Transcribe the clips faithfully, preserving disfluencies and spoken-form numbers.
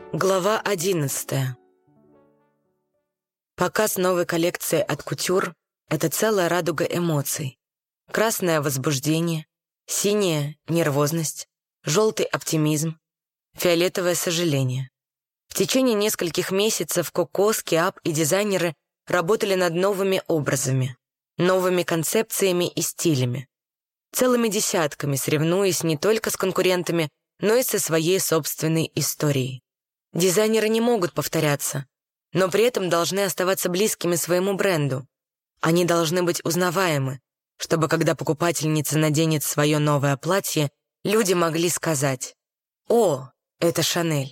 Глава одиннадцатая. Показ новой коллекции от Couture — это целая радуга эмоций. Красное — возбуждение, синяя — нервозность, желтый — оптимизм, фиолетовое — сожаление. В течение нескольких месяцев Коко, Скиап и дизайнеры работали над новыми образами, новыми концепциями и стилями, целыми десятками, соревнуясь не только с конкурентами, но и со своей собственной историей. Дизайнеры не могут повторяться, но при этом должны оставаться близкими своему бренду. Они должны быть узнаваемы, чтобы, когда покупательница наденет свое новое платье, люди могли сказать: «О, это Шанель»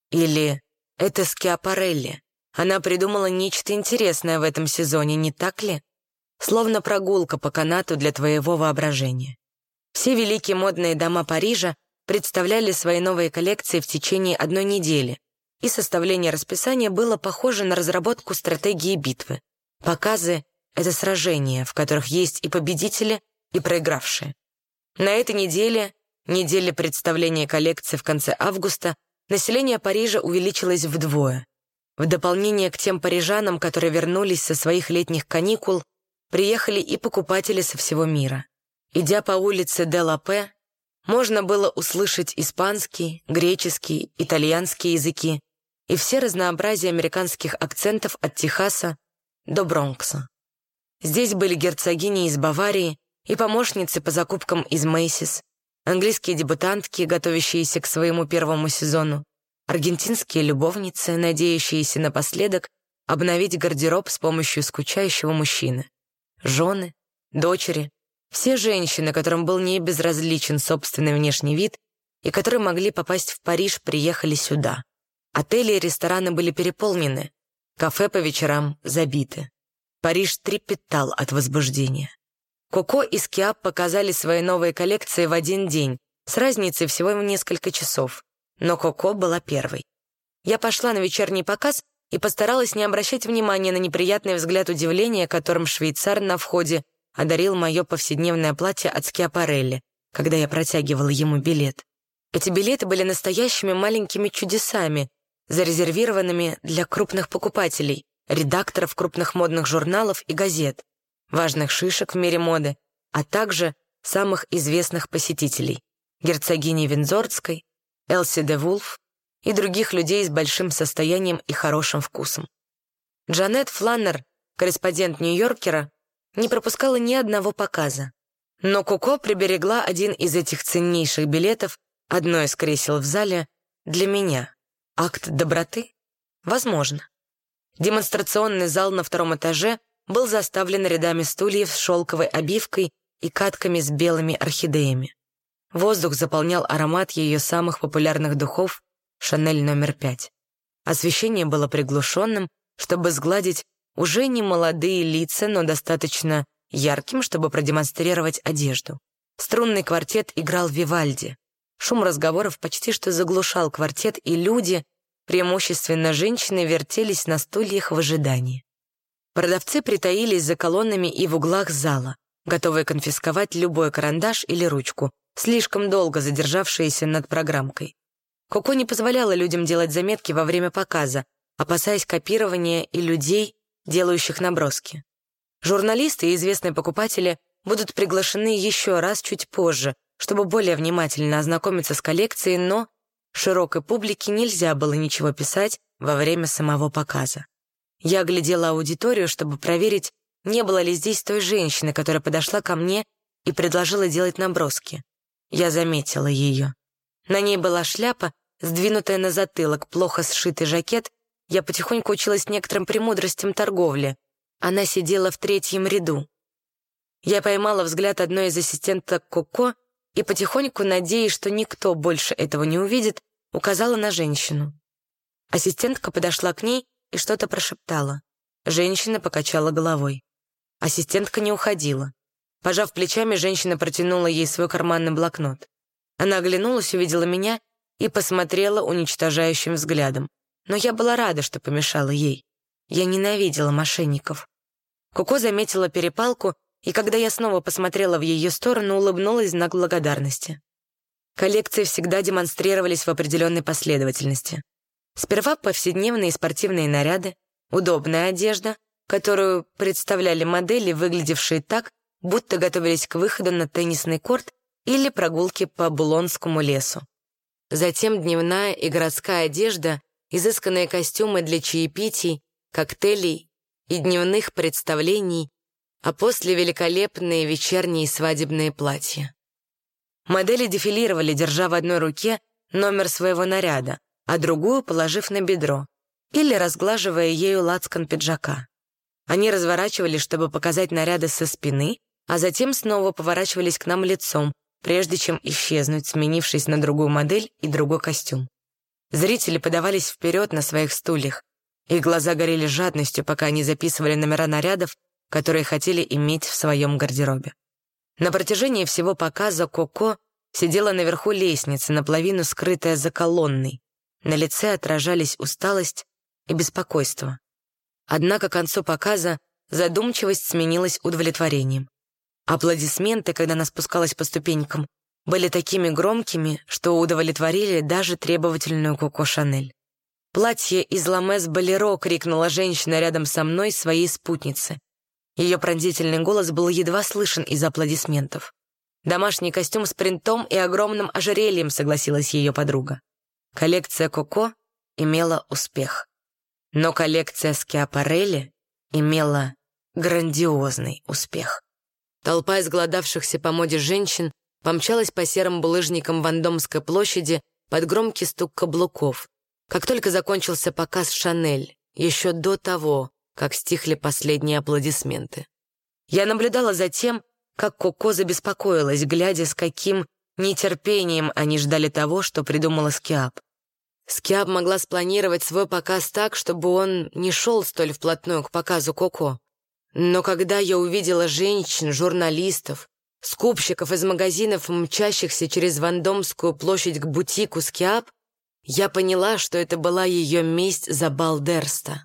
или «Это Скиапарелли. Она придумала нечто интересное в этом сезоне, не так ли?» Словно прогулка по канату для твоего воображения. Все великие модные дома Парижа представляли свои новые коллекции в течение одной недели, и составление расписания было похоже на разработку стратегии битвы. Показы — это сражения, в которых есть и победители, и проигравшие. На этой неделе, неделе представления коллекции в конце августа, население Парижа увеличилось вдвое. В дополнение к тем парижанам, которые вернулись со своих летних каникул, приехали и покупатели со всего мира. Идя по улице де ла Пе, можно было услышать испанский, греческий, итальянский языки и все разнообразие американских акцентов от Техаса до Бронкса. Здесь были герцогини из Баварии и помощницы по закупкам из Мэйсис, английские дебютантки, готовящиеся к своему первому сезону, аргентинские любовницы, надеющиеся напоследок обновить гардероб с помощью скучающего мужчины, жены, дочери, все женщины, которым был не безразличен собственный внешний вид и которые могли попасть в Париж, приехали сюда. Отели и рестораны были переполнены, кафе по вечерам забиты. Париж трепетал от возбуждения. Коко и Скиап показали свои новые коллекции в один день, с разницей всего в несколько часов, но Коко была первой. Я пошла на вечерний показ и постаралась не обращать внимания на неприятный взгляд удивления, которым швейцар на входе одарил мое повседневное платье от Скиапарелли, когда я протягивала ему билет. Эти билеты были настоящими маленькими чудесами, зарезервированными для крупных покупателей, редакторов крупных модных журналов и газет, важных шишек в мире моды, а также самых известных посетителей — герцогини Виндзорской, Элси де Вулф и других людей с большим состоянием и хорошим вкусом. Джанет Фланнер, корреспондент Нью-Йоркера, не пропускала ни одного показа. Но Коко приберегла один из этих ценнейших билетов, одно из кресел в зале, для меня. Акт доброты? Возможно. Демонстрационный зал на втором этаже был заставлен рядами стульев с шелковой обивкой и катками с белыми орхидеями. Воздух заполнял аромат ее самых популярных духов «Шанель номер пять». Освещение было приглушенным, чтобы сгладить уже не молодые лица, но достаточно ярким, чтобы продемонстрировать одежду. Струнный квартет играл Вивальди. Шум разговоров почти что заглушал квартет, и люди, преимущественно женщины, вертелись на стульях в ожидании. Продавцы притаились за колоннами и в углах зала, готовые конфисковать любой карандаш или ручку, слишком долго задержавшиеся над программкой. Коко не позволяла людям делать заметки во время показа, опасаясь копирования и людей, делающих наброски. Журналисты и известные покупатели будут приглашены еще раз чуть позже, чтобы более внимательно ознакомиться с коллекцией, но широкой публике нельзя было ничего писать во время самого показа. Я оглядела аудиторию, чтобы проверить, не было ли здесь той женщины, которая подошла ко мне и предложила делать наброски. Я заметила ее. На ней была шляпа, сдвинутая на затылок, плохо сшитый жакет. Я потихоньку училась некоторым премудростям торговли. Она сидела в третьем ряду. Я поймала взгляд одной из ассистенток Коко и потихоньку, надеясь, что никто больше этого не увидит, указала на женщину. Ассистентка подошла к ней и что-то прошептала. Женщина покачала головой. Ассистентка не уходила. Пожав плечами, женщина протянула ей свой карманный блокнот. Она оглянулась, увидела меня и посмотрела уничтожающим взглядом. Но я была рада, что помешала ей. Я ненавидела мошенников. Коко заметила перепалку, и когда я снова посмотрела в ее сторону, улыбнулась в знак благодарности. Коллекции всегда демонстрировались в определенной последовательности. Сперва повседневные спортивные наряды, удобная одежда, которую представляли модели, выглядевшие так, будто готовились к выходу на теннисный корт или прогулке по Булонскому лесу. Затем дневная и городская одежда, изысканные костюмы для чаепитий, коктейлей и дневных представлений, а после великолепные вечерние свадебные платья. Модели дефилировали, держа в одной руке номер своего наряда, а другую положив на бедро, или разглаживая ею лацкан пиджака. Они разворачивались, чтобы показать наряды со спины, а затем снова поворачивались к нам лицом, прежде чем исчезнуть, сменившись на другую модель и другой костюм. Зрители подавались вперед на своих стульях. Их глаза горели жадностью, пока они записывали номера нарядов, которые хотели иметь в своем гардеробе. На протяжении всего показа Коко сидела наверху лестницы, наполовину скрытая за колонной. На лице отражались усталость и беспокойство. Однако к концу показа задумчивость сменилась удовлетворением. Аплодисменты, когда она спускалась по ступенькам, были такими громкими, что удовлетворили даже требовательную Коко Шанель. «Платье из ламес болеро!» — крикнула женщина рядом со мной своей спутнице. Ее пронзительный голос был едва слышен из аплодисментов. «Домашний костюм с принтом и огромным ожерельем», — согласилась ее подруга. Коллекция Коко имела успех. Но коллекция Скиапарелли имела грандиозный успех. Толпа изголодавшихся по моде женщин помчалась по серым булыжникам Вандомской площади под громкий стук каблуков. Как только закончился показ Шанель, еще до того, как стихли последние аплодисменты. Я наблюдала за тем, как Коко забеспокоилась, глядя, с каким нетерпением они ждали того, что придумала Скиап. Скиап могла спланировать свой показ так, чтобы он не шел столь вплотную к показу Коко. Но когда я увидела женщин, журналистов, скупщиков из магазинов, мчащихся через Вандомскую площадь к бутику Скиап, я поняла, что это была ее месть за бал Дерста.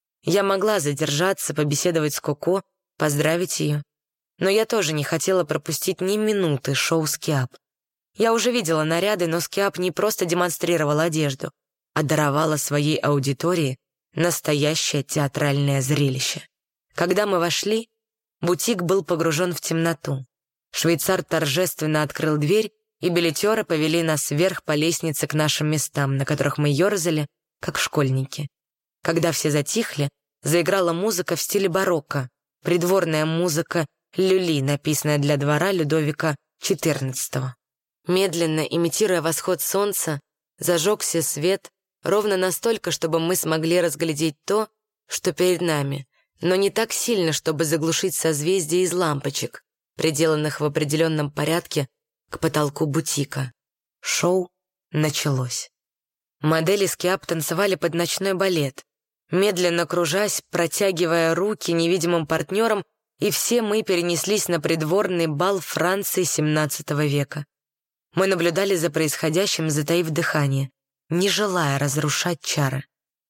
Я могла задержаться, побеседовать с Коко, поздравить ее, но я тоже не хотела пропустить ни минуты шоу Скиап. Я уже видела наряды, но Скиап не просто демонстрировала одежду, а даровала своей аудитории настоящее театральное зрелище. Когда мы вошли, бутик был погружен в темноту. Швейцар торжественно открыл дверь, и билетеры повели нас вверх по лестнице к нашим местам, на которых мы ерзали, как школьники. Когда все затихли, заиграла музыка в стиле барокко, придворная музыка люли, написанная для двора Людовика четырнадцатого. Медленно, имитируя восход солнца, зажегся свет ровно настолько, чтобы мы смогли разглядеть то, что перед нами, но не так сильно, чтобы заглушить созвездие из лампочек, приделанных в определенном порядке к потолку бутика. Шоу началось. Модели Скиап танцевали под ночной балет, медленно кружась, протягивая руки невидимым партнерам, и все мы перенеслись на придворный бал Франции семнадцатого века. Мы наблюдали за происходящим, затаив дыхание, не желая разрушать чары.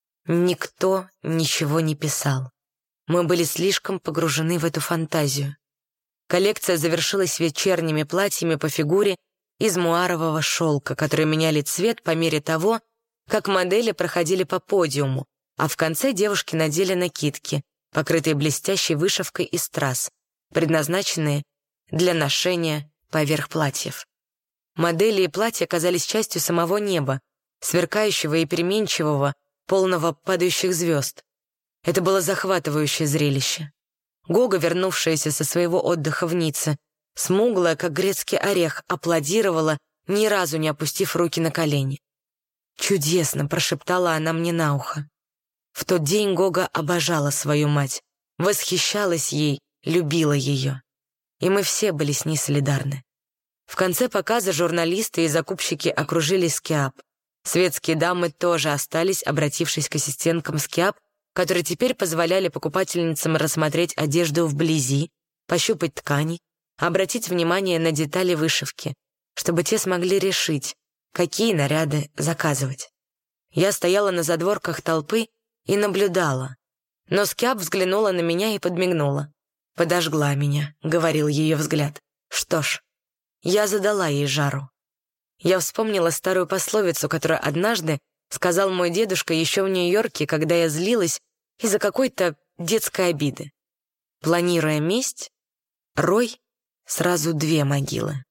Никто ничего не писал. Мы были слишком погружены в эту фантазию. Коллекция завершилась вечерними платьями по фигуре из муарового шелка, которые меняли цвет по мере того, как модели проходили по подиуму, а в конце девушки надели накидки, покрытые блестящей вышивкой из страз, предназначенные для ношения поверх платьев. Модели и платья казались частью самого неба, сверкающего и переменчивого, полного падающих звезд. Это было захватывающее зрелище. Гога, вернувшаяся со своего отдыха в Ницце, смуглая, как грецкий орех, аплодировала, ни разу не опустив руки на колени. «Чудесно!» — прошептала она мне на ухо. В тот день Гога обожала свою мать, восхищалась ей, любила ее. И мы все были с ней солидарны. В конце показа журналисты и закупщики окружили Скиап. Светские дамы тоже остались, обратившись к ассистенткам Скиап, которые теперь позволяли покупательницам рассмотреть одежду вблизи, пощупать ткани, обратить внимание на детали вышивки, чтобы те смогли решить, какие наряды заказывать. Я стояла на задворках толпы и наблюдала, но Скиап взглянула на меня и подмигнула. «Подожгла меня», — говорил ее взгляд. Что ж, я задала ей жару. Я вспомнила старую пословицу, которую однажды сказал мой дедушка еще в Нью-Йорке, когда я злилась из-за какой-то детской обиды. Планируя месть, рой сразу две могилы.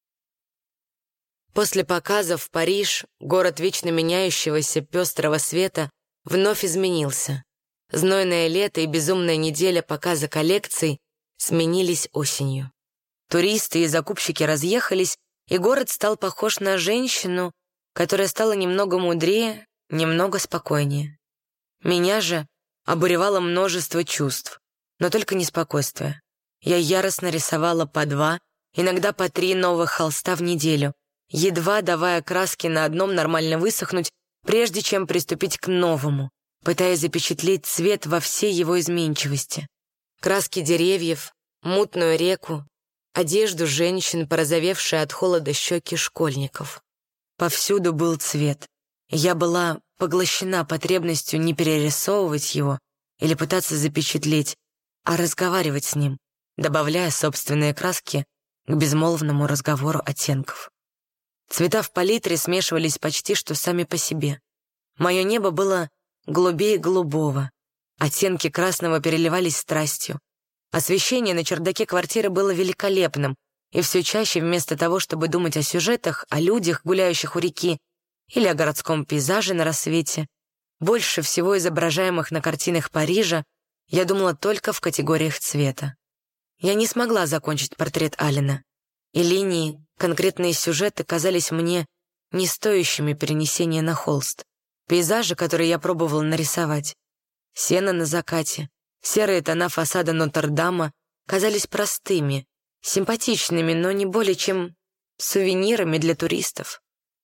После показов Париж, город вечно меняющегося пестрого света, вновь изменился. Знойное лето и безумная неделя показа коллекций сменились осенью. Туристы и закупщики разъехались, и город стал похож на женщину, которая стала немного мудрее, немного спокойнее. Меня же обуревало множество чувств, но только не спокойствие. Я яростно рисовала по два, иногда по три новых холста в неделю, едва давая краски на одном нормально высохнуть, прежде чем приступить к новому, пытаясь запечатлеть цвет во всей его изменчивости. Краски деревьев, мутную реку, одежду женщин, порозовевшие от холода щеки школьников. Повсюду был цвет. Я была поглощена потребностью не перерисовывать его или пытаться запечатлеть, а разговаривать с ним, добавляя собственные краски к безмолвному разговору оттенков. Цвета в палитре смешивались почти что сами по себе. Мое небо было голубее голубого, оттенки красного переливались страстью. Освещение на чердаке квартиры было великолепным, и все чаще вместо того, чтобы думать о сюжетах, о людях, гуляющих у реки, или о городском пейзаже на рассвете, больше всего изображаемых на картинах Парижа, я думала только в категориях цвета. Я не смогла закончить портрет Аллена, и линии, конкретные сюжеты казались мне не стоящими перенесения на холст. Пейзажи, которые я пробовала нарисовать, сено на закате, серые тона фасада Нотр-Дама, казались простыми, симпатичными, но не более чем сувенирами для туристов.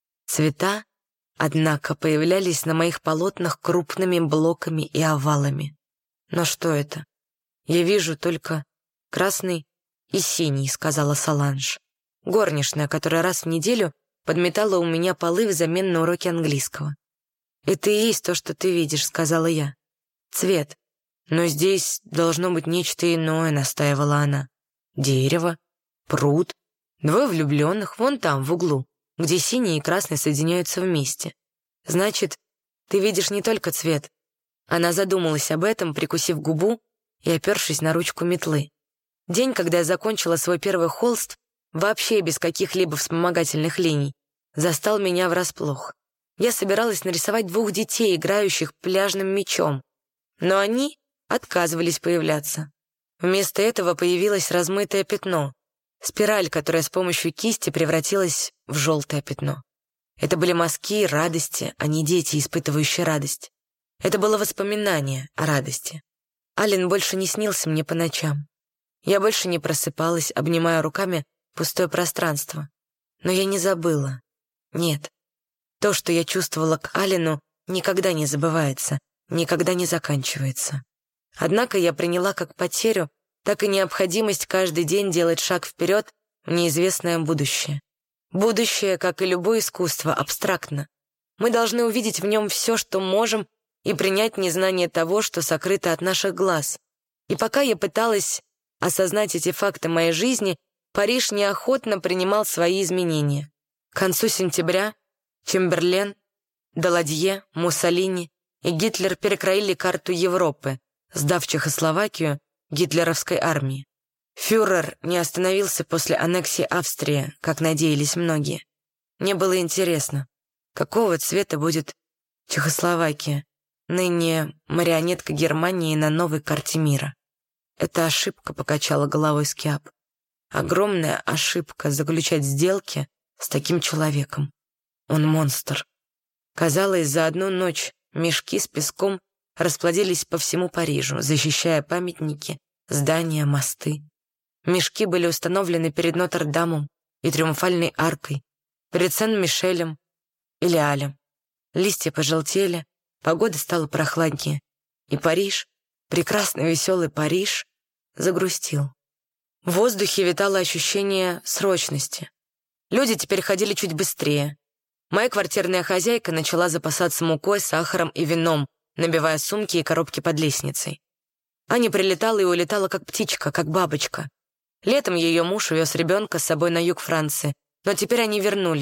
Цвета, однако, появлялись на моих полотнах крупными блоками и овалами. Но что это? Я вижу только красный и синий, сказала Соланж. Горничная, которая раз в неделю подметала у меня полы взамен на уроки английского. «Это и есть то, что ты видишь», — сказала я. «Цвет. Но здесь должно быть нечто иное», — настаивала она. «Дерево, пруд, двое влюбленных, вон там, в углу, где синий и красный соединяются вместе. Значит, ты видишь не только цвет». Она задумалась об этом, прикусив губу и опершись на ручку метлы. День, когда я закончила свой первый холст, вообще без каких-либо вспомогательных линий, застал меня врасплох. Я собиралась нарисовать двух детей, играющих пляжным мячом, но они отказывались появляться. Вместо этого появилось размытое пятно, спираль, которая с помощью кисти превратилась в желтое пятно. Это были мазки радости, а не дети, испытывающие радость. Это было воспоминание о радости. Аллен больше не снился мне по ночам. Я больше не просыпалась, обнимая руками пустое пространство. Но я не забыла. Нет. То, что я чувствовала к Аллену, никогда не забывается, никогда не заканчивается. Однако я приняла как потерю, так и необходимость каждый день делать шаг вперед в неизвестное будущее. Будущее, как и любое искусство, абстрактно. Мы должны увидеть в нем все, что можем, и принять незнание того, что сокрыто от наших глаз. И пока я пыталась осознать эти факты моей жизни, Париж неохотно принимал свои изменения. К концу сентября Чемберлен, Даладье, Муссолини и Гитлер перекроили карту Европы, сдав Чехословакию гитлеровской армии. Фюрер не остановился после аннексии Австрии, как надеялись многие. Мне было интересно, какого цвета будет Чехословакия, ныне марионетка Германии на новой карте мира. Это ошибка, покачала головой Скиап. Огромная ошибка заключать сделки с таким человеком. Он монстр. Казалось, за одну ночь мешки с песком расплодились по всему Парижу, защищая памятники, здания, мосты. Мешки были установлены перед Нотр-Дамом и Триумфальной аркой, перед Сен-Мишелем и Леалем. Листья пожелтели, погода стала прохладнее, и Париж, прекрасный веселый Париж, загрустил. В воздухе витало ощущение срочности. Люди теперь ходили чуть быстрее. Моя квартирная хозяйка начала запасаться мукой, сахаром и вином, набивая сумки и коробки под лестницей. Аня прилетала и улетала как птичка, как бабочка. Летом ее муж увез ребенка с собой на юг Франции, но теперь они вернулись,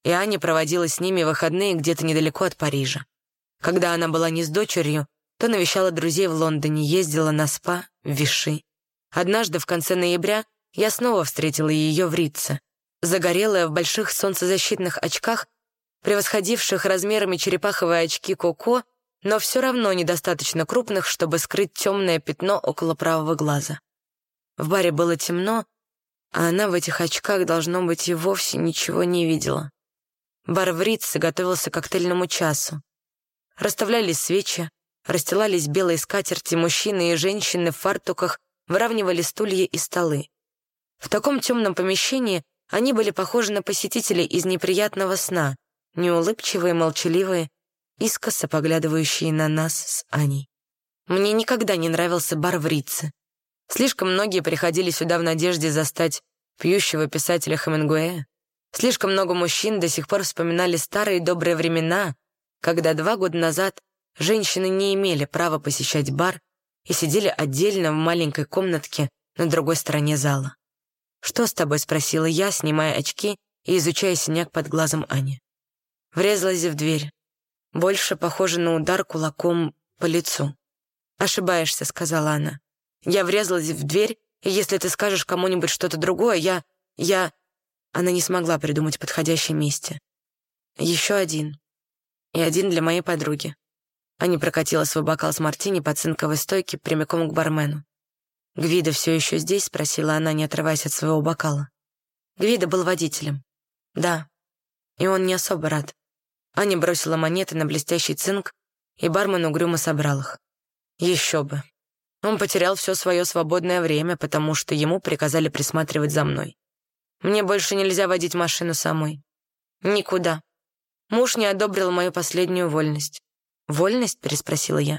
и Аня проводила с ними выходные где-то недалеко от Парижа. Когда она была не с дочерью, то навещала друзей в Лондоне, ездила на спа в Виши. Однажды в конце ноября я снова встретила ее в Ритце, загорелая в больших солнцезащитных очках, превосходивших размерами черепаховые очки Коко, но все равно недостаточно крупных, чтобы скрыть темное пятно около правого глаза. В баре было темно, а она в этих очках, должно быть, и вовсе ничего не видела. Бар в Ритце готовился к коктейльному часу. Расставлялись свечи, расстилались белые скатерти, мужчины и женщины в фартуках выравнивали стулья и столы. В таком темном помещении они были похожи на посетителей из неприятного сна, неулыбчивые, молчаливые, искоса поглядывающие на нас с Аней. Мне никогда не нравился бар в Ритце. Слишком многие приходили сюда в надежде застать пьющего писателя Хемингуэя. Слишком много мужчин до сих пор вспоминали старые добрые времена, когда два года назад женщины не имели права посещать бар и сидели отдельно в маленькой комнатке на другой стороне зала. «Что с тобой?» — спросила я, снимая очки и изучая синяк под глазом Ани. Врезалась в дверь. Больше похоже на удар кулаком по лицу. «Ошибаешься», — сказала она. «Я врезалась в дверь, и если ты скажешь кому-нибудь что-то другое, я... я...» Она не смогла придумать подходящее место. «Еще один. И один для моей подруги». Аня прокатила свой бокал с мартини по цинковой стойке прямиком к бармену. «Гвидо все еще здесь?» — спросила она, не отрываясь от своего бокала. Гвидо был водителем. «Да. И он не особо рад». Аня бросила монеты на блестящий цинк, и бармен угрюмо собрал их. Еще бы. Он потерял все свое свободное время, потому что ему приказали присматривать за мной. Мне больше нельзя водить машину самой. Никуда. Муж не одобрил мою последнюю вольность. «Вольность?» — переспросила я.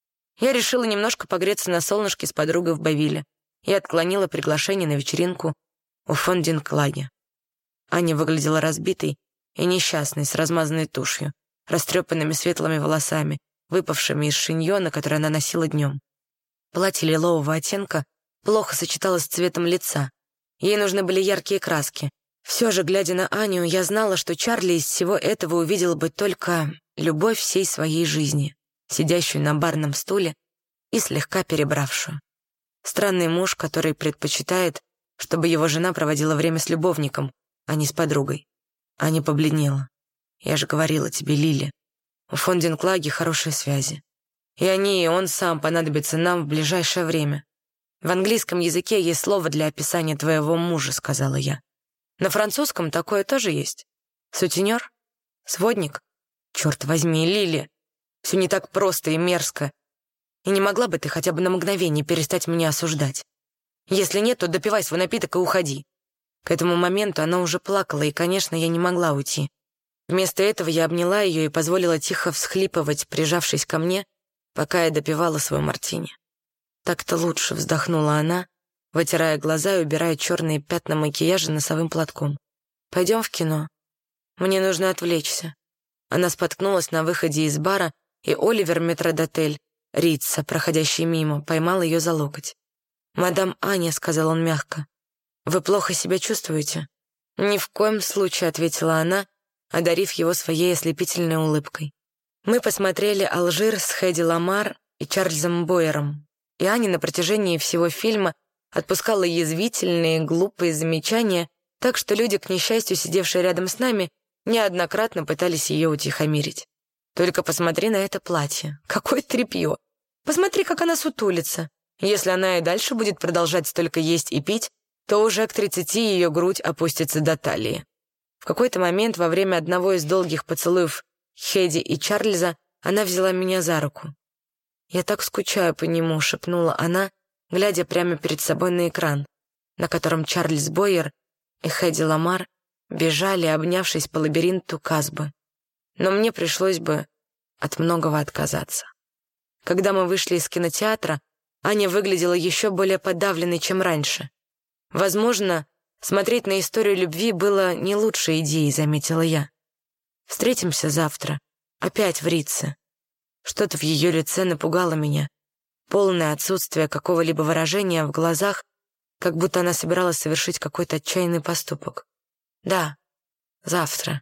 Я решила немножко погреться на солнышке с подругой в Бавиле и отклонила приглашение на вечеринку у фон Динклаге. Аня выглядела разбитой и несчастной, с размазанной тушью, растрепанными светлыми волосами, выпавшими из шиньона, который она носила днем. Платье лилового оттенка плохо сочеталось с цветом лица. Ей нужны были яркие краски. Все же, глядя на Аню, я знала, что Чарли из всего этого увидел бы только любовь всей своей жизни, сидящую на барном стуле и слегка перебравшую. Странный муж, который предпочитает, чтобы его жена проводила время с любовником, а не с подругой. Аня побледнела. «Я же говорила тебе, Лили, у фон Динклаги хорошие связи. И они, и он сам понадобятся нам в ближайшее время. В английском языке есть слово для описания твоего мужа», — сказала я. «На французском такое тоже есть. Сутенер? Сводник? Черт возьми, Лили, все не так просто и мерзко. И не могла бы ты хотя бы на мгновение перестать меня осуждать? Если нет, то допивай свой напиток и уходи». К этому моменту она уже плакала, и, конечно, я не могла уйти. Вместо этого я обняла ее и позволила тихо всхлипывать, прижавшись ко мне, пока я допивала свой мартини. «Так-то лучше», — вздохнула она, вытирая глаза и убирая черные пятна макияжа носовым платком. «Пойдем в кино. Мне нужно отвлечься». Она споткнулась на выходе из бара, и Оливер метрдотель, Рица, проходящий мимо, поймал ее за локоть. «Мадам Аня», — сказал он мягко, — «вы плохо себя чувствуете?» «Ни в коем случае», — ответила она, одарив его своей ослепительной улыбкой. Мы посмотрели «Алжир» с Хэди Ламар и Чарльзом Бойером, и Аня на протяжении всего фильма отпускала язвительные, глупые замечания, так что люди, к несчастью, сидевшие рядом с нами, неоднократно пытались ее утихомирить. «Только посмотри на это платье. Какое тряпье! Посмотри, как она сутулится. Если она и дальше будет продолжать только есть и пить, то уже к тридцати ее грудь опустится до талии». В какой-то момент во время одного из долгих поцелуев Хэди и Чарльза она взяла меня за руку. «Я так скучаю по нему», — шепнула она, глядя прямо перед собой на экран, на котором Чарльз Бойер и Хэди Ламар бежали, обнявшись по лабиринту Казбы. Но мне пришлось бы от многого отказаться. Когда мы вышли из кинотеатра, Аня выглядела еще более подавленной, чем раньше. Возможно, смотреть на историю любви было не лучшей идеей, заметила я. «Встретимся завтра. Опять в Ритце». Что-то в ее лице напугало меня. Полное отсутствие какого-либо выражения в глазах, как будто она собиралась совершить какой-то отчаянный поступок. «Да, завтра».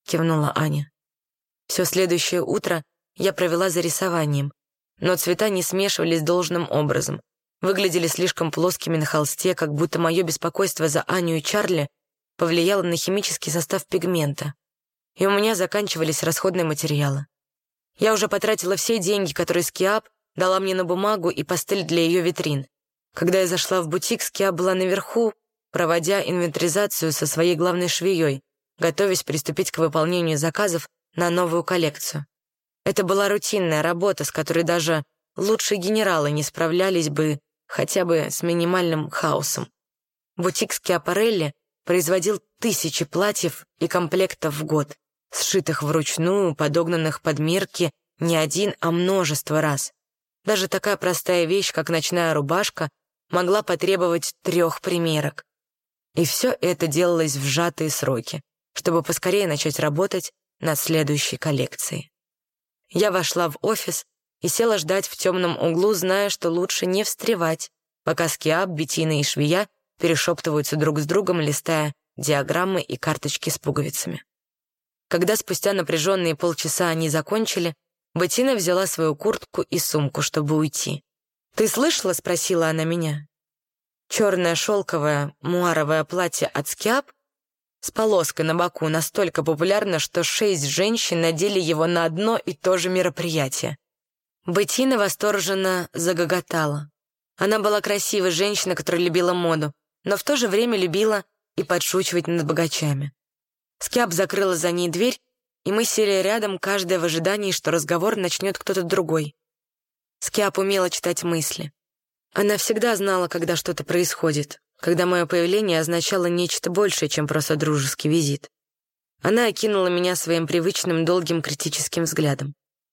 кивнула Аня. Все следующее утро я провела за рисованием, но цвета не смешивались должным образом. Выглядели слишком плоскими на холсте, как будто мое беспокойство за Аню и Чарли повлияло на химический состав пигмента, и у меня заканчивались расходные материалы. Я уже потратила все деньги, которые Скиап дала мне на бумагу и пастель для ее витрин. Когда я зашла в бутик, Скиап была наверху, проводя инвентаризацию со своей главной швеей, готовясь приступить к выполнению заказов на новую коллекцию. Это была рутинная работа, с которой даже лучшие генералы не справлялись бы хотя бы с минимальным хаосом. Бутик Скиапарелли производил тысячи платьев и комплектов в год, сшитых вручную, подогнанных под мерки не один, а множество раз. Даже такая простая вещь, как ночная рубашка, могла потребовать трех примерок. И все это делалось в сжатые сроки, чтобы поскорее начать работать над следующей коллекцией. Я вошла в офис и села ждать в темном углу, зная, что лучше не встревать, пока Скиап, Беттина и швея перешептываются друг с другом, листая диаграммы и карточки с пуговицами. Когда спустя напряженные полчаса они закончили, Беттина взяла свою куртку и сумку, чтобы уйти. «Ты слышала?» — спросила она меня. Черное шелковое муаровое платье от Скиап с полоской на боку настолько популярно, что шесть женщин надели его на одно и то же мероприятие. Беттина восторженно загоготала. Она была красивой женщиной, которая любила моду, но в то же время любила и подшучивать над богачами. Скиап закрыла за ней дверь, и мы сели рядом, каждая в ожидании, что разговор начнет кто-то другой. Скиап умела читать мысли. Она всегда знала, когда что-то происходит, когда мое появление означало нечто большее, чем просто дружеский визит. Она окинула меня своим привычным долгим критическим взглядом.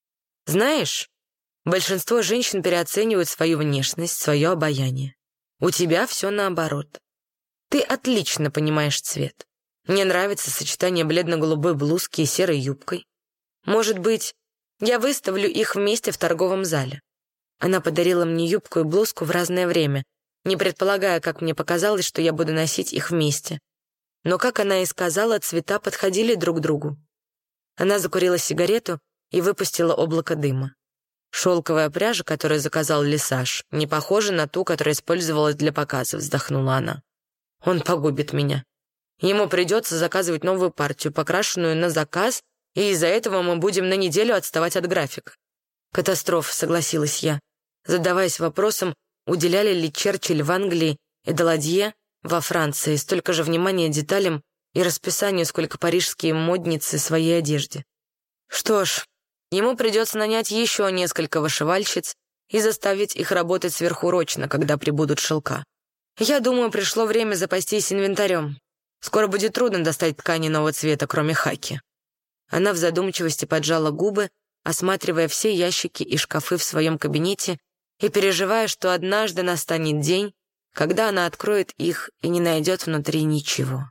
«Знаешь, большинство женщин переоценивают свою внешность, свое обаяние. У тебя все наоборот. Ты отлично понимаешь цвет. Мне нравится сочетание бледно-голубой блузки и серой юбкой. Может быть, я выставлю их вместе в торговом зале». Она подарила мне юбку и блузку в разное время, не предполагая, как мне показалось, что я буду носить их вместе. Но, как она и сказала, цвета подходили друг другу. Она закурила сигарету и выпустила облако дыма. «Шелковая пряжа, которую заказал Лисаж, не похожа на ту, которая использовалась для показа», — вздохнула она. «Он погубит меня. Ему придется заказывать новую партию, покрашенную на заказ, и из-за этого мы будем на неделю отставать от графика». «Катастрофа», — согласилась я, задаваясь вопросом, уделяли ли Черчилль в Англии и Даладье во Франции столько же внимания деталям и расписанию, сколько парижские модницы своей одежде. Что ж, ему придется нанять еще несколько вышивальщиц и заставить их работать сверхурочно, когда прибудут шелка. Я думаю, пришло время запастись инвентарем. Скоро будет трудно достать ткани нового цвета, кроме хаки. Она в задумчивости поджала губы, осматривая все ящики и шкафы в своем кабинете и переживая, что однажды настанет день, когда она откроет их и не найдет внутри ничего.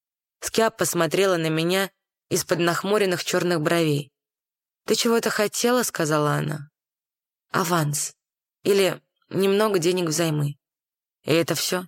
Скиап посмотрела на меня из-под нахмуренных черных бровей. «Ты чего-то хотела?» — сказала она. «Аванс. Или немного денег взаймы. И это все?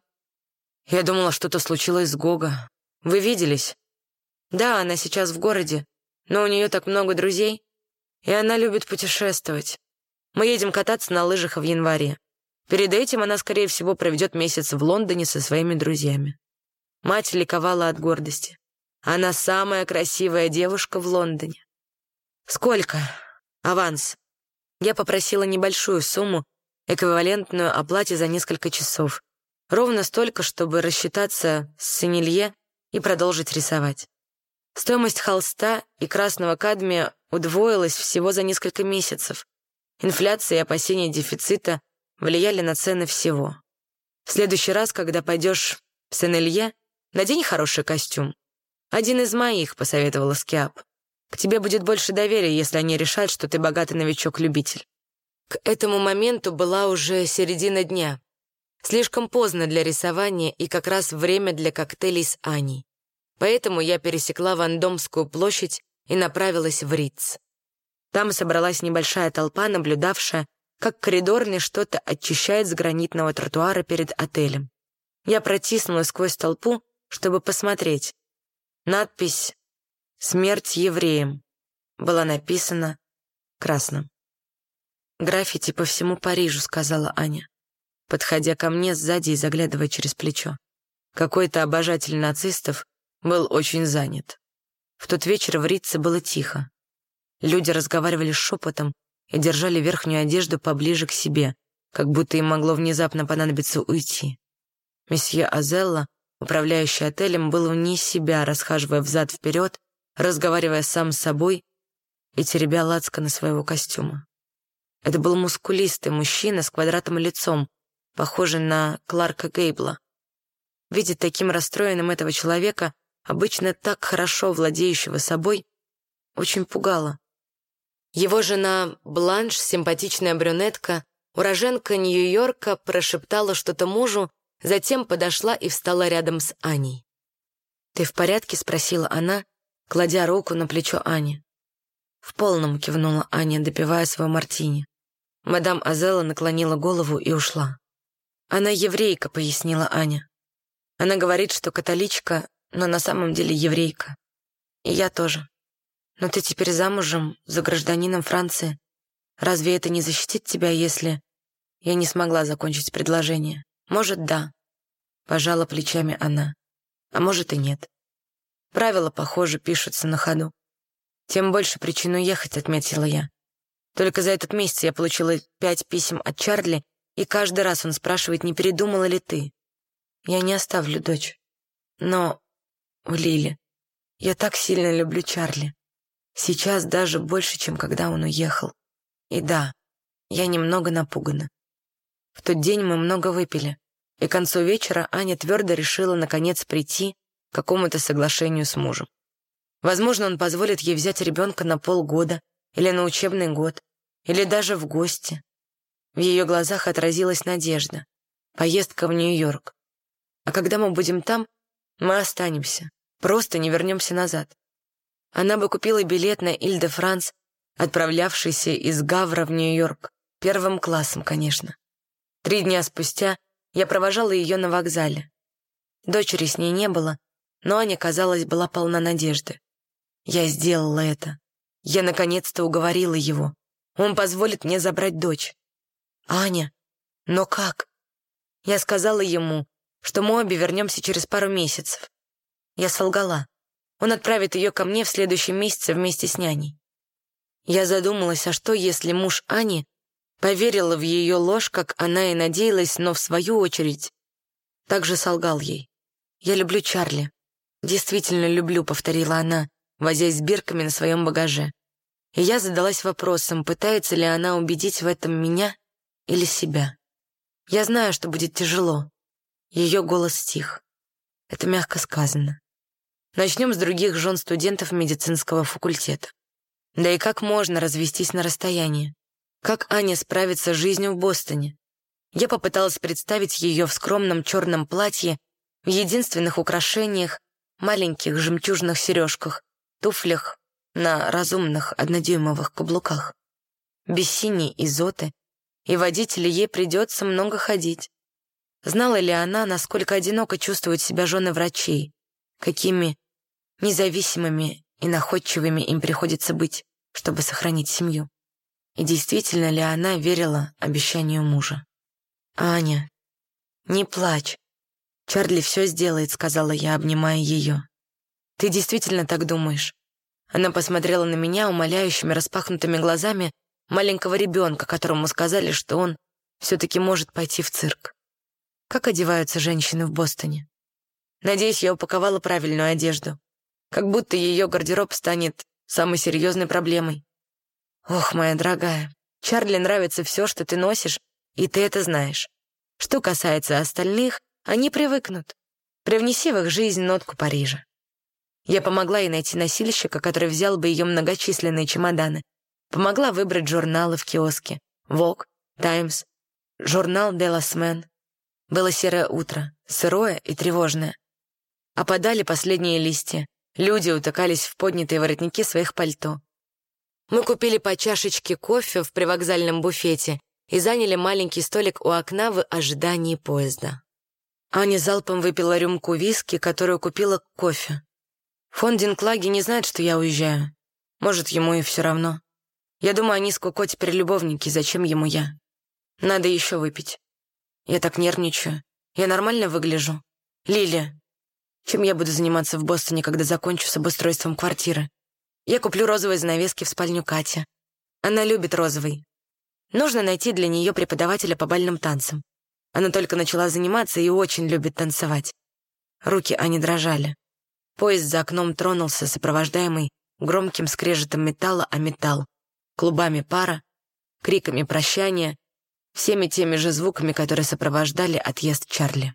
Я думала, что-то случилось с Гого. Вы виделись?» «Да, она сейчас в городе, но у нее так много друзей, и она любит путешествовать. Мы едем кататься на лыжах в январе. Перед этим она, скорее всего, проведет месяц в Лондоне со своими друзьями». Мать ликовала от гордости. Она самая красивая девушка в Лондоне. «Сколько? Аванс?» Я попросила небольшую сумму, эквивалентную оплате за несколько часов. Ровно столько, чтобы рассчитаться с сомелье и продолжить рисовать. Стоимость холста и красного кадмия удвоилась всего за несколько месяцев. Инфляция и опасения дефицита влияли на цены всего. В следующий раз, когда пойдешь в Сен-Элье, надень хороший костюм. Один из моих, посоветовала Скиап. К тебе будет больше доверия, если они решат, что ты богатый новичок-любитель. К этому моменту была уже середина дня. Слишком поздно для рисования и как раз время для коктейлей с Аней. Поэтому я пересекла Вандомскую площадь и направилась в Риц. Там собралась небольшая толпа, наблюдавшая, как коридорный что-то очищает с гранитного тротуара перед отелем. Я протиснулась сквозь толпу, чтобы посмотреть. Надпись «Смерть евреям» была написана красным. «Граффити по всему Парижу», — сказала Аня, подходя ко мне сзади и заглядывая через плечо. Какой-то обожатель нацистов был очень занят. В тот вечер в Ритце было тихо. Люди разговаривали шепотом и держали верхнюю одежду поближе к себе, как будто им могло внезапно понадобиться уйти. Месье Азелло, управляющий отелем, был вне себя, расхаживая взад-вперед, разговаривая сам с собой и теребя лацканы своего костюма. Это был мускулистый мужчина с квадратным лицом, похожий на Кларка Гейбла. Видеть таким расстроенным этого человека, обычно так хорошо владеющего собой, очень пугало. Его жена Бланш, симпатичная брюнетка, уроженка Нью-Йорка, прошептала что-то мужу, затем подошла и встала рядом с Аней. «Ты в порядке?» — спросила она, кладя руку на плечо Ани. «В полном», — кивнула Аня, допивая свой мартини. Мадам Азелло наклонила голову и ушла. «Она еврейка», — пояснила Аня. «Она говорит, что католичка, но на самом деле еврейка. И я тоже. Но ты теперь замужем за гражданином Франции. Разве это не защитит тебя, если...» Я не смогла закончить предложение. «Может, да», — пожала плечами она. «А может и нет. Правила, похоже, пишутся на ходу. Тем больше причин уехать», — отметила я. «Только за этот месяц я получила пять писем от Чарли, и каждый раз он спрашивает, не передумала ли ты. Я не оставлю дочь. Но, Лили, я так сильно люблю Чарли. Сейчас даже больше, чем когда он уехал. И да, я немного напугана. В тот день мы много выпили, и к концу вечера Аня твердо решила наконец прийти к какому-то соглашению с мужем. Возможно, он позволит ей взять ребенка на полгода или на учебный год, или даже в гости. В ее глазах отразилась надежда. Поездка в Нью-Йорк. А когда мы будем там, мы останемся, просто не вернемся назад. Она бы купила билет на Иль-де-Франс, отправлявшийся из Гавра в Нью-Йорк, первым классом, конечно. Три дня спустя я провожала ее на вокзале. Дочери с ней не было, но Аня, казалось, была полна надежды. Я сделала это. Я наконец-то уговорила его. Он позволит мне забрать дочь. «Аня, но как?» Я сказала ему, что мы обе вернемся через пару месяцев. Я солгала. Он отправит ее ко мне в следующем месяце вместе с няней. Я задумалась, а что, если муж Ани поверил в ее ложь, как она и надеялась, но в свою очередь также солгал ей. «Я люблю Чарли. Действительно люблю», — повторила она, возясь с бирками на своем багаже. И я задалась вопросом, пытается ли она убедить в этом меня или себя. Я знаю, что будет тяжело. Ее голос стих. Это мягко сказано. Начнем с других жен студентов медицинского факультета. Да и как можно развестись на расстоянии? Как Аня справится с жизнью в Бостоне? Я попыталась представить ее в скромном черном платье, в единственных украшениях, маленьких жемчужных сережках, туфлях на разумных однодюймовых каблуках. Без синей изоты, и водителю ей придется много ходить. Знала ли она, насколько одиноко чувствуют себя жены врачей, какими независимыми и находчивыми им приходится быть, чтобы сохранить семью? И действительно ли она верила обещанию мужа? «Аня, не плачь. Чарли все сделает», — сказала я, обнимая ее. «Ты действительно так думаешь?» Она посмотрела на меня умоляющими распахнутыми глазами маленького ребенка, которому сказали, что он все-таки может пойти в цирк. Как одеваются женщины в Бостоне? Надеюсь, я упаковала правильную одежду. Как будто ее гардероб станет самой серьезной проблемой. Ох, моя дорогая, Чарли нравится все, что ты носишь, и ты это знаешь. Что касается остальных, они привыкнут. Привнеси в их жизнь нотку Парижа. Я помогла ей найти носильщика, который взял бы ее многочисленные чемоданы. Помогла выбрать журналы в киоске. Vogue, Times, журнал De La Semaine. Было серое утро, сырое и тревожное. Опадали последние листья. Люди утыкались в поднятые воротники своих пальто. Мы купили по чашечке кофе в привокзальном буфете и заняли маленький столик у окна в ожидании поезда. Аня залпом выпила рюмку виски, которую купила к кофе. Фон Динклаги не знает, что я уезжаю. Может, ему и все равно. Я думаю, они с Коко теперь любовники, зачем ему я? Надо еще выпить. Я так нервничаю. Я нормально выгляжу? Лилия, чем я буду заниматься в Бостоне, когда закончу с обустройством квартиры? Я куплю розовые занавески в спальню Кати. Она любит розовый. Нужно найти для нее преподавателя по бальным танцам. Она только начала заниматься и очень любит танцевать. Руки Ани дрожали. Поезд за окном тронулся, сопровождаемый громким скрежетом металла о металл, клубами пара, криками прощания, всеми теми же звуками, которые сопровождали отъезд Чарли.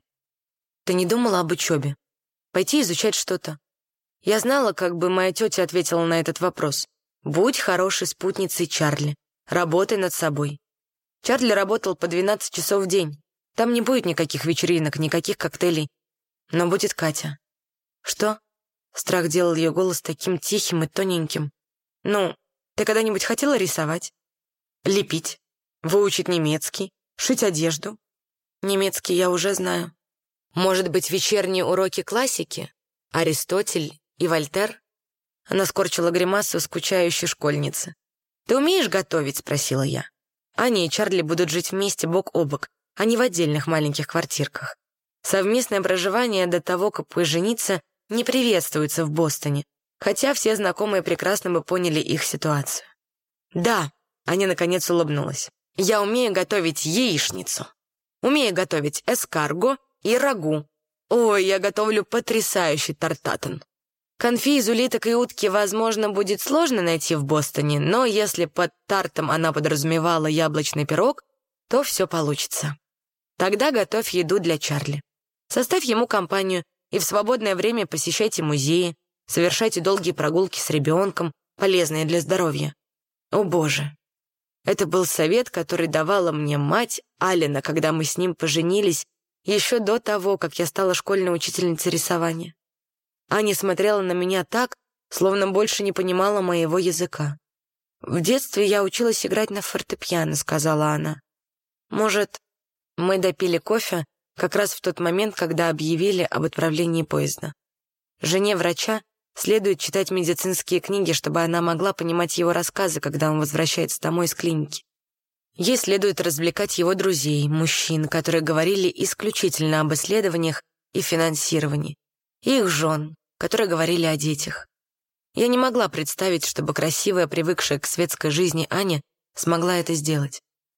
Ты не думала об учебе? Пойти изучать что-то? Я знала, как бы моя тетя ответила на этот вопрос. Будь хорошей спутницей Чарли. Работай над собой. Чарли работал по двенадцать часов в день. Там не будет никаких вечеринок, никаких коктейлей. Но будет Катя. Что? Страх делал ее голос таким тихим и тоненьким. Ну, ты когда-нибудь хотела рисовать? Лепить? Выучить немецкий? Шить одежду? Немецкий я уже знаю. Может быть, вечерние уроки классики? Аристотель и Вольтер? Она скорчила гримасу скучающей школьницы. «Ты умеешь готовить?» — спросила я. Аня и Чарли будут жить вместе бок о бок, а не в отдельных маленьких квартирках. Совместное проживание до того, как пожениться, не приветствуется в Бостоне, хотя все знакомые прекрасно бы поняли их ситуацию. «Да», — Аня наконец улыбнулась, — «я умею готовить яичницу. Умею готовить эскарго и рагу. Ой, я готовлю потрясающий тартатан. Конфи из улиток и утки, возможно, будет сложно найти в Бостоне, но если под тартом она подразумевала яблочный пирог, то все получится. Тогда готовь еду для Чарли. Составь ему компанию и в свободное время посещайте музеи, совершайте долгие прогулки с ребенком, полезные для здоровья. О, Боже! Это был совет, который давала мне мать Алина, когда мы с ним поженились, еще до того, как я стала школьной учительницей рисования. Аня смотрела на меня так, словно больше не понимала моего языка. «В детстве я училась играть на фортепиано», — сказала она. «Может, мы допили кофе как раз в тот момент, когда объявили об отправлении поезда. Жене врача следует читать медицинские книги, чтобы она могла понимать его рассказы, когда он возвращается домой из клиники. Ей следует развлекать его друзей, мужчин, которые говорили исключительно об исследованиях и финансировании, и их жен, которые говорили о детях. Я не могла представить, чтобы красивая, привыкшая к светской жизни Аня смогла это сделать.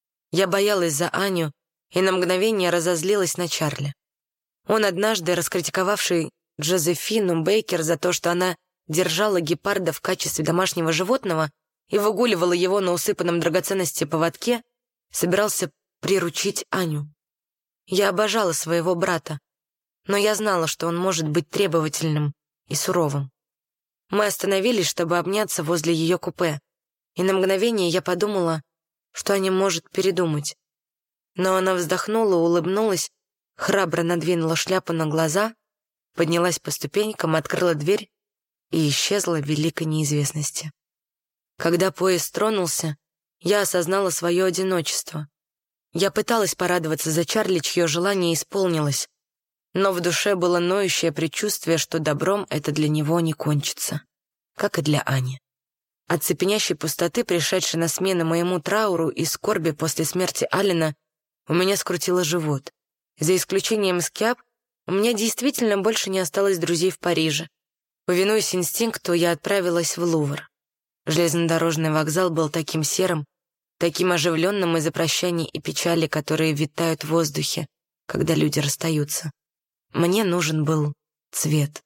Я боялась за Аню и на мгновение разозлилась на Чарли. Он, однажды раскритиковавший Джозефину Бейкер за то, что она держала гепарда в качестве домашнего животного и выгуливала его на усыпанном драгоценности поводке, собирался приручить Аню. Я обожала своего брата, но я знала, что он может быть требовательным и суровым. Мы остановились, чтобы обняться возле ее купе, и на мгновение я подумала, что Аня может передумать. Но она вздохнула, улыбнулась, храбро надвинула шляпу на глаза, поднялась по ступенькам, открыла дверь и исчезла в великой неизвестности. Когда поезд тронулся, я осознала свое одиночество. Я пыталась порадоваться за Чарли, чье желание исполнилось, но в душе было ноющее предчувствие, что добром это для него не кончится, как и для Ани. От цепенящей пустоты, пришедшей на смену моему трауру и скорби после смерти Алина, у меня скрутило живот. За исключением Скиап, у меня действительно больше не осталось друзей в Париже. Повинуясь инстинкту, я отправилась в Лувр. Железнодорожный вокзал был таким серым, таким оживленным из-за прощаний и печали, которые витают в воздухе, когда люди расстаются. Мне нужен был цвет.